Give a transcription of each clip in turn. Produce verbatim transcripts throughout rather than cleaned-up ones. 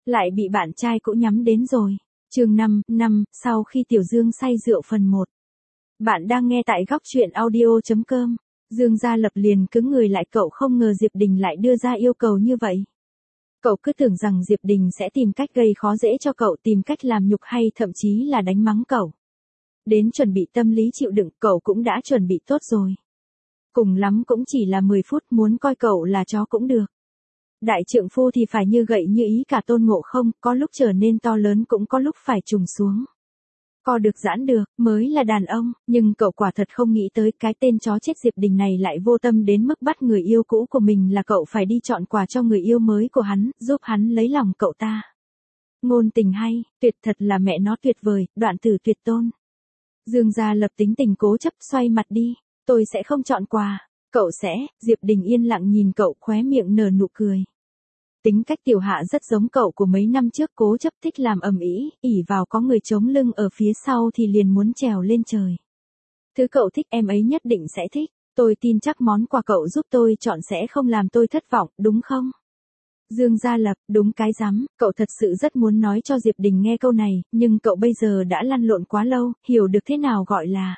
lại bị bạn trai cũ nhắm đến rồi. Chương năm, năm, sau khi Tiểu Dương say rượu phần một. Bạn đang nghe tại góc truyện audio chấm com. Dương Gia Lập liền cứng người lại, cậu không ngờ Diệp Đình lại đưa ra yêu cầu như vậy. Cậu cứ tưởng rằng Diệp Đình sẽ tìm cách gây khó dễ cho cậu, tìm cách làm nhục hay thậm chí là đánh mắng cậu. Đến chuẩn bị tâm lý chịu đựng, cậu cũng đã chuẩn bị tốt rồi. Cùng lắm cũng chỉ là mười phút, muốn coi cậu là chó cũng được. Đại trượng phu thì phải như gậy như ý cả Tôn Ngộ Không, có lúc trở nên to lớn cũng có lúc phải trùng xuống. Co được giãn được, mới là đàn ông, nhưng cậu quả thật không nghĩ tới cái tên chó chết Diệp Đình này lại vô tâm đến mức bắt người yêu cũ của mình là cậu phải đi chọn quà cho người yêu mới của hắn, giúp hắn lấy lòng cậu ta. Ngôn tình hay, tuyệt thật là mẹ nó tuyệt vời, đoạn tử tuyệt tôn. Dương Gia Lập tính tình cố chấp, xoay mặt đi, tôi sẽ không chọn quà, cậu sẽ. Diệp Đình yên lặng nhìn cậu, khóe miệng nở nụ cười. Tính cách Tiểu Hạ rất giống cậu của mấy năm trước, cố chấp, thích làm ầm ĩ, ỉ vào có người chống lưng ở phía sau thì liền muốn trèo lên trời. Thứ cậu thích em ấy nhất định sẽ thích, tôi tin chắc món quà cậu giúp tôi chọn sẽ không làm tôi thất vọng, đúng không? Dương Gia Lập, đúng cái rắm, cậu thật sự rất muốn nói cho Diệp Đình nghe câu này, nhưng cậu bây giờ đã lăn lộn quá lâu, hiểu được thế nào gọi là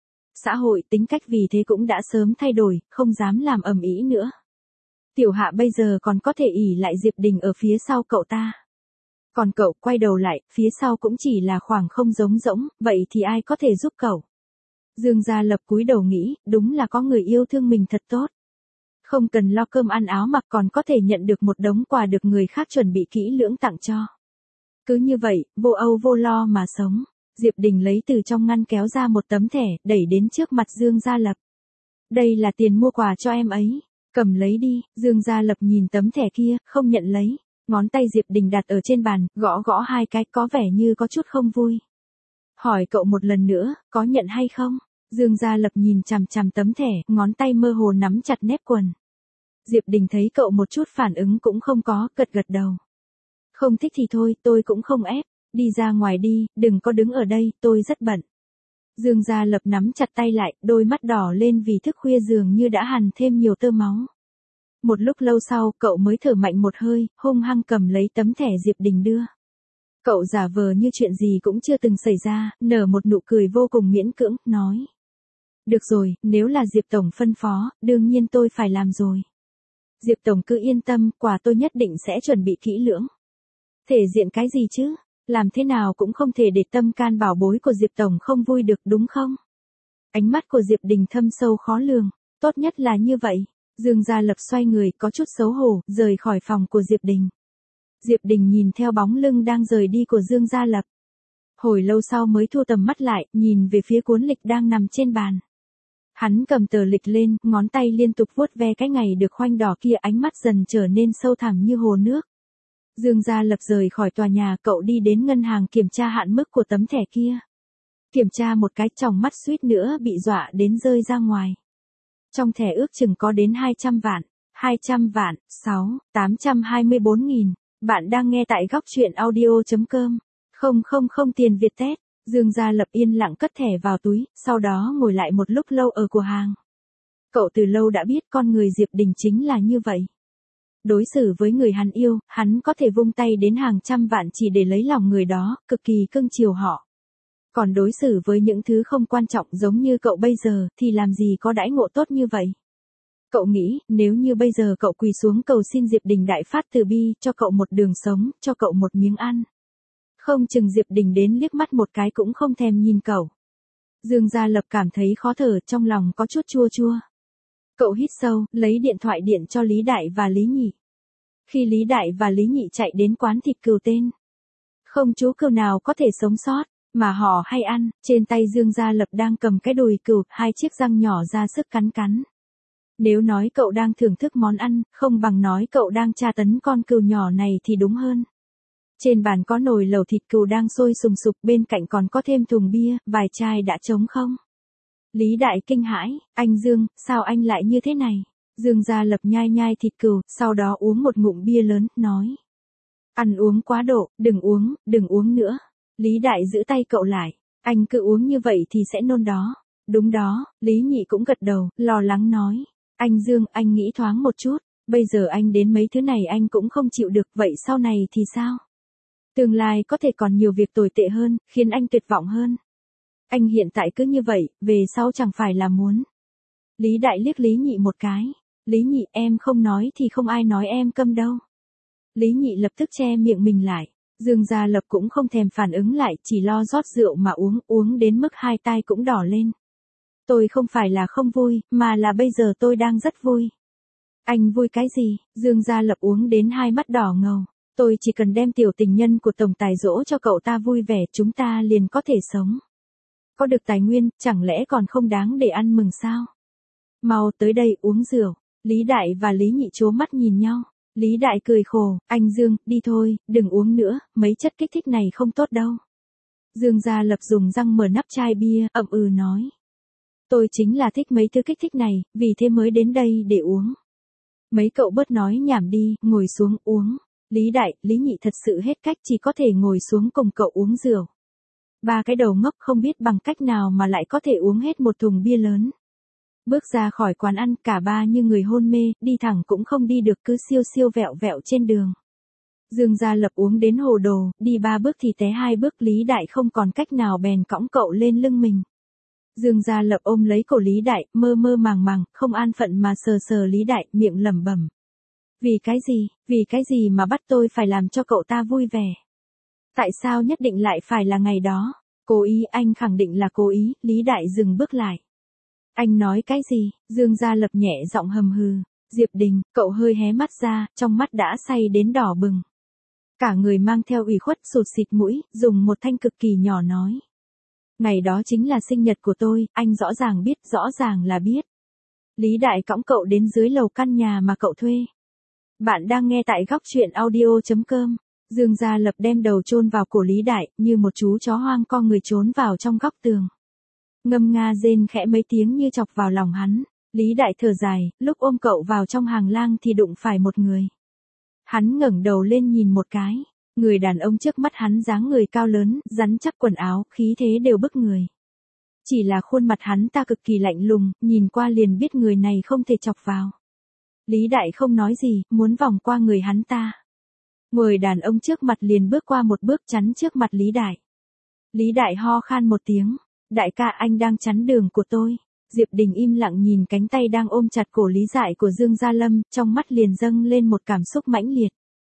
xã hội, tính cách vì thế cũng đã sớm thay đổi, không dám làm ầm ĩ nữa. Tiểu Hạ bây giờ còn có thể ỷ lại Diệp Đình ở phía sau cậu ta. Còn cậu quay đầu lại, phía sau cũng chỉ là khoảng không trống rỗng, vậy thì ai có thể giúp cậu? Dương Gia Lập cúi đầu nghĩ, đúng là có người yêu thương mình thật tốt. Không cần lo cơm ăn áo mặc, còn có thể nhận được một đống quà được người khác chuẩn bị kỹ lưỡng tặng cho. Cứ như vậy, vô âu vô lo mà sống. Diệp Đình lấy từ trong ngăn kéo ra một tấm thẻ, đẩy đến trước mặt Dương Gia Lập. Đây là tiền mua quà cho em ấy. Cầm lấy đi. Dương Gia Lập nhìn tấm thẻ kia, không nhận lấy. Ngón tay Diệp Đình đặt ở trên bàn, gõ gõ hai cái, có vẻ như có chút không vui. Hỏi cậu một lần nữa, có nhận hay không? Dương Gia Lập nhìn chằm chằm tấm thẻ, ngón tay mơ hồ nắm chặt nếp quần. Diệp Đình thấy cậu một chút phản ứng cũng không có, gật gật đầu. Không thích thì thôi, tôi cũng không ép. Đi ra ngoài đi, đừng có đứng ở đây, tôi rất bận. Dương Gia Lập nắm chặt tay lại, đôi mắt đỏ lên vì thức khuya dường như đã hằn thêm nhiều tơ máu. Một lúc lâu sau, cậu mới thở mạnh một hơi, hung hăng cầm lấy tấm thẻ Diệp Đình đưa. Cậu giả vờ như chuyện gì cũng chưa từng xảy ra, nở một nụ cười vô cùng miễn cưỡng, nói. Được rồi, nếu là Diệp Tổng phân phó, đương nhiên tôi phải làm rồi. Diệp Tổng cứ yên tâm, quà tôi nhất định sẽ chuẩn bị kỹ lưỡng. Thể diện cái gì chứ? Làm thế nào cũng không thể để tâm can bảo bối của Diệp Tổng không vui được, đúng không? Ánh mắt của Diệp Đình thâm sâu khó lường, tốt nhất là như vậy. Dương Gia Lập xoay người, có chút xấu hổ, rời khỏi phòng của Diệp Đình. Diệp Đình nhìn theo bóng lưng đang rời đi của Dương Gia Lập. Hồi lâu sau mới thu tầm mắt lại, nhìn về phía cuốn lịch đang nằm trên bàn. Hắn cầm tờ lịch lên, ngón tay liên tục vuốt ve cái ngày được khoanh đỏ kia, ánh mắt dần trở nên sâu thẳm như hồ nước. Dương Gia Lập rời khỏi tòa nhà, cậu đi đến ngân hàng kiểm tra hạn mức của tấm thẻ kia. Kiểm tra một cái, tròng mắt suýt nữa bị dọa đến rơi ra ngoài. Trong thẻ ước chừng có đến hai trăm vạn, hai trăm vạn, sáu, tám trăm hai mươi bốn nghìn. Bạn đang nghe tại góc truyện audio chấm com. Không không không tiền Việt Tết. Dương Gia Lập yên lặng cất thẻ vào túi, sau đó ngồi lại một lúc lâu ở cửa hàng. Cậu từ lâu đã biết con người Diệp Đình chính là như vậy. Đối xử với người hắn yêu, hắn có thể vung tay đến hàng trăm vạn chỉ để lấy lòng người đó, cực kỳ cưng chiều họ. Còn đối xử với những thứ không quan trọng giống như cậu bây giờ, thì làm gì có đãi ngộ tốt như vậy. Cậu nghĩ, nếu như bây giờ cậu quỳ xuống cầu xin Diệp Đình đại phát từ bi, cho cậu một đường sống, cho cậu một miếng ăn. Không chừng Diệp Đình đến liếc mắt một cái cũng không thèm nhìn cậu. Dương Gia Lập cảm thấy khó thở, trong lòng có chút chua chua. Cậu hít sâu, lấy điện thoại điện cho Lý Đại và Lý Nhị. Khi Lý Đại và Lý Nhị chạy đến quán thịt cừu tên, không chú cừu nào có thể sống sót, mà họ hay ăn, trên tay Dương Gia Lập đang cầm cái đùi cừu, hai chiếc răng nhỏ ra sức cắn cắn. Nếu nói cậu đang thưởng thức món ăn, không bằng nói cậu đang tra tấn con cừu nhỏ này thì đúng hơn. Trên bàn có nồi lẩu thịt cừu đang sôi sùng sục, bên cạnh còn có thêm thùng bia, vài chai đã trống không. Lý Đại kinh hãi, anh Dương, sao anh lại như thế này? Dương Gia Lập nhai nhai thịt cừu, sau đó uống một ngụm bia lớn, nói. Ăn uống quá độ, đừng uống, đừng uống nữa. Lý Đại giữ tay cậu lại, anh cứ uống như vậy thì sẽ nôn đó. Đúng đó, Lý Nhị cũng gật đầu, lo lắng nói. Anh Dương, anh nghĩ thoáng một chút, bây giờ anh đến mấy thứ này anh cũng không chịu được, vậy sau này thì sao? Tương lai có thể còn nhiều việc tồi tệ hơn, khiến anh tuyệt vọng hơn. Anh hiện tại cứ như vậy, về sau chẳng phải là muốn. Lý Đại liếc Lý Nhị một cái. Lý Nhị, em không nói thì không ai nói em câm đâu. Lý Nhị lập tức che miệng mình lại. Dương Gia Lập cũng không thèm phản ứng lại, chỉ lo rót rượu mà uống, uống đến mức hai tai cũng đỏ lên. Tôi không phải là không vui, mà là bây giờ tôi đang rất vui. Anh vui cái gì? Dương Gia Lập uống đến hai mắt đỏ ngầu. Tôi chỉ cần đem tiểu tình nhân của tổng tài dỗ cho cậu ta vui vẻ, chúng ta liền có thể sống. Có được tài nguyên, chẳng lẽ còn không đáng để ăn mừng sao? Mau tới đây uống rượu. Lý Đại và Lý Nhị trố mắt nhìn nhau. Lý Đại cười khổ, anh Dương, đi thôi, đừng uống nữa, mấy chất kích thích này không tốt đâu. Dương Gia Lập dùng răng mở nắp chai bia, ậm ừ nói. Tôi chính là thích mấy thứ kích thích này, vì thế mới đến đây để uống. Mấy cậu bớt nói nhảm đi, ngồi xuống uống. Lý Đại, Lý Nhị thật sự hết cách, chỉ có thể ngồi xuống cùng cậu uống rượu. Ba cái đầu ngốc không biết bằng cách nào mà lại có thể uống hết một thùng bia lớn. Bước ra khỏi quán ăn, cả ba như người hôn mê, đi thẳng cũng không đi được, cứ siêu siêu vẹo vẹo trên đường. Dương Gia Lập uống đến hồ đồ, đi ba bước thì té hai bước, Lý Đại không còn cách nào bèn cõng cậu lên lưng mình. Dương Gia Lập ôm lấy cổ Lý Đại, mơ mơ màng màng, không an phận mà sờ sờ Lý Đại, miệng lẩm bẩm. Vì cái gì, vì cái gì mà bắt tôi phải làm cho cậu ta vui vẻ? Tại sao nhất định lại phải là ngày đó? Cố ý, anh khẳng định là cố ý. Lý Đại dừng bước lại. Anh nói cái gì? Dương Gia Lập nhẹ giọng hầm hừ. Diệp Đình, cậu hơi hé mắt ra, trong mắt đã say đến đỏ bừng. Cả người mang theo ủy khuất, sụt xịt mũi, dùng một thanh cực kỳ nhỏ nói. Ngày đó chính là sinh nhật của tôi, anh rõ ràng biết, rõ ràng là biết. Lý Đại cõng cậu đến dưới lầu căn nhà mà cậu thuê. Bạn đang nghe tại góc truyện audio chấm com. Dương Gia Lập đem đầu chôn vào cổ Lý Đại, như một chú chó hoang co người trốn vào trong góc tường. Ngâm nga rên khẽ mấy tiếng như chọc vào lòng hắn. Lý Đại thở dài, lúc ôm cậu vào trong hàng lang thì đụng phải một người. Hắn ngẩng đầu lên nhìn một cái. Người đàn ông trước mắt hắn dáng người cao lớn, rắn chắc quần áo, khí thế đều bức người. Chỉ là khuôn mặt hắn ta cực kỳ lạnh lùng, nhìn qua liền biết người này không thể chọc vào. Lý Đại không nói gì, muốn vòng qua người hắn ta. Người đàn ông trước mặt liền bước qua một bước chắn trước mặt Lý Đại. Lý Đại ho khan một tiếng. Đại ca, anh đang chắn đường của tôi. Diệp Đình im lặng nhìn cánh tay đang ôm chặt cổ Lý Dại của Dương Gia Lâm, trong mắt liền dâng lên một cảm xúc mãnh liệt.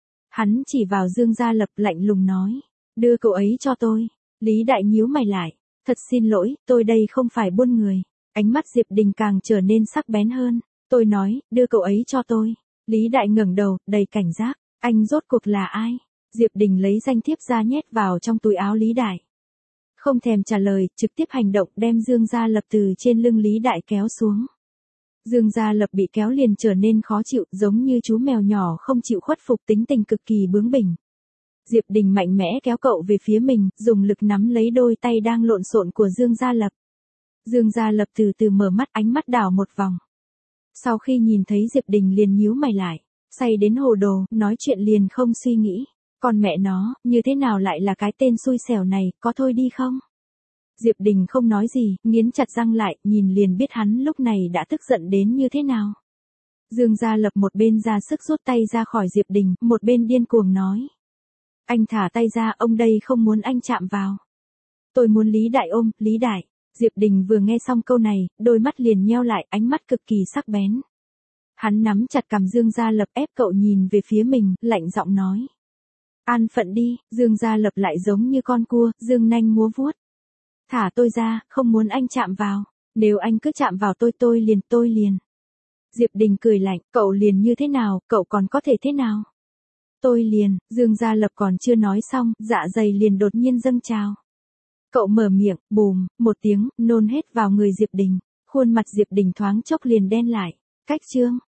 Hắn chỉ vào Dương Gia Lập lạnh lùng nói. Đưa cậu ấy cho tôi. Lý Đại nhíu mày lại. Thật xin lỗi, tôi đây không phải buôn người. Ánh mắt Diệp Đình càng trở nên sắc bén hơn. Tôi nói, đưa cậu ấy cho tôi. Lý Đại ngẩng đầu, đầy cảnh giác. Anh rốt cuộc là ai? Diệp Đình lấy danh thiếp ra nhét vào trong túi áo Lý Đại. Không thèm trả lời, trực tiếp hành động đem Dương Gia Lập từ trên lưng Lý Đại kéo xuống. Dương Gia Lập bị kéo liền trở nên khó chịu, giống như chú mèo nhỏ không chịu khuất phục, tính tình cực kỳ bướng bỉnh. Diệp Đình mạnh mẽ kéo cậu về phía mình, dùng lực nắm lấy đôi tay đang lộn xộn của Dương Gia Lập. Dương Gia Lập từ từ mở mắt, ánh mắt đảo một vòng. Sau khi nhìn thấy Diệp Đình liền nhíu mày lại, say đến hồ đồ, nói chuyện liền không suy nghĩ. Còn mẹ nó, như thế nào lại là cái tên xui xẻo này, có thôi đi không? Diệp Đình không nói gì, nghiến chặt răng lại, nhìn liền biết hắn lúc này đã tức giận đến như thế nào. Dương Gia Lập một bên ra sức rút tay ra khỏi Diệp Đình, một bên điên cuồng nói. Anh thả tay ra, ông đây không muốn anh chạm vào. Tôi muốn Lý Đại ôm, Lý Đại. Diệp Đình vừa nghe xong câu này, đôi mắt liền nheo lại, ánh mắt cực kỳ sắc bén. Hắn nắm chặt cằm Dương Gia Lập, ép cậu nhìn về phía mình, lạnh giọng nói. An phận đi. Dương Gia Lập lại giống như con cua, dương nanh múa vuốt. Thả tôi ra, không muốn anh chạm vào. Nếu anh cứ chạm vào tôi tôi liền, tôi liền. Diệp Đình cười lạnh, cậu liền như thế nào, cậu còn có thể thế nào? Tôi liền, Dương Gia Lập còn chưa nói xong, dạ dày liền đột nhiên dâng trào. Cậu mở miệng, bùm, một tiếng, nôn hết vào người Diệp Đình. Khuôn mặt Diệp Đình thoáng chốc liền đen lại. Cách chương.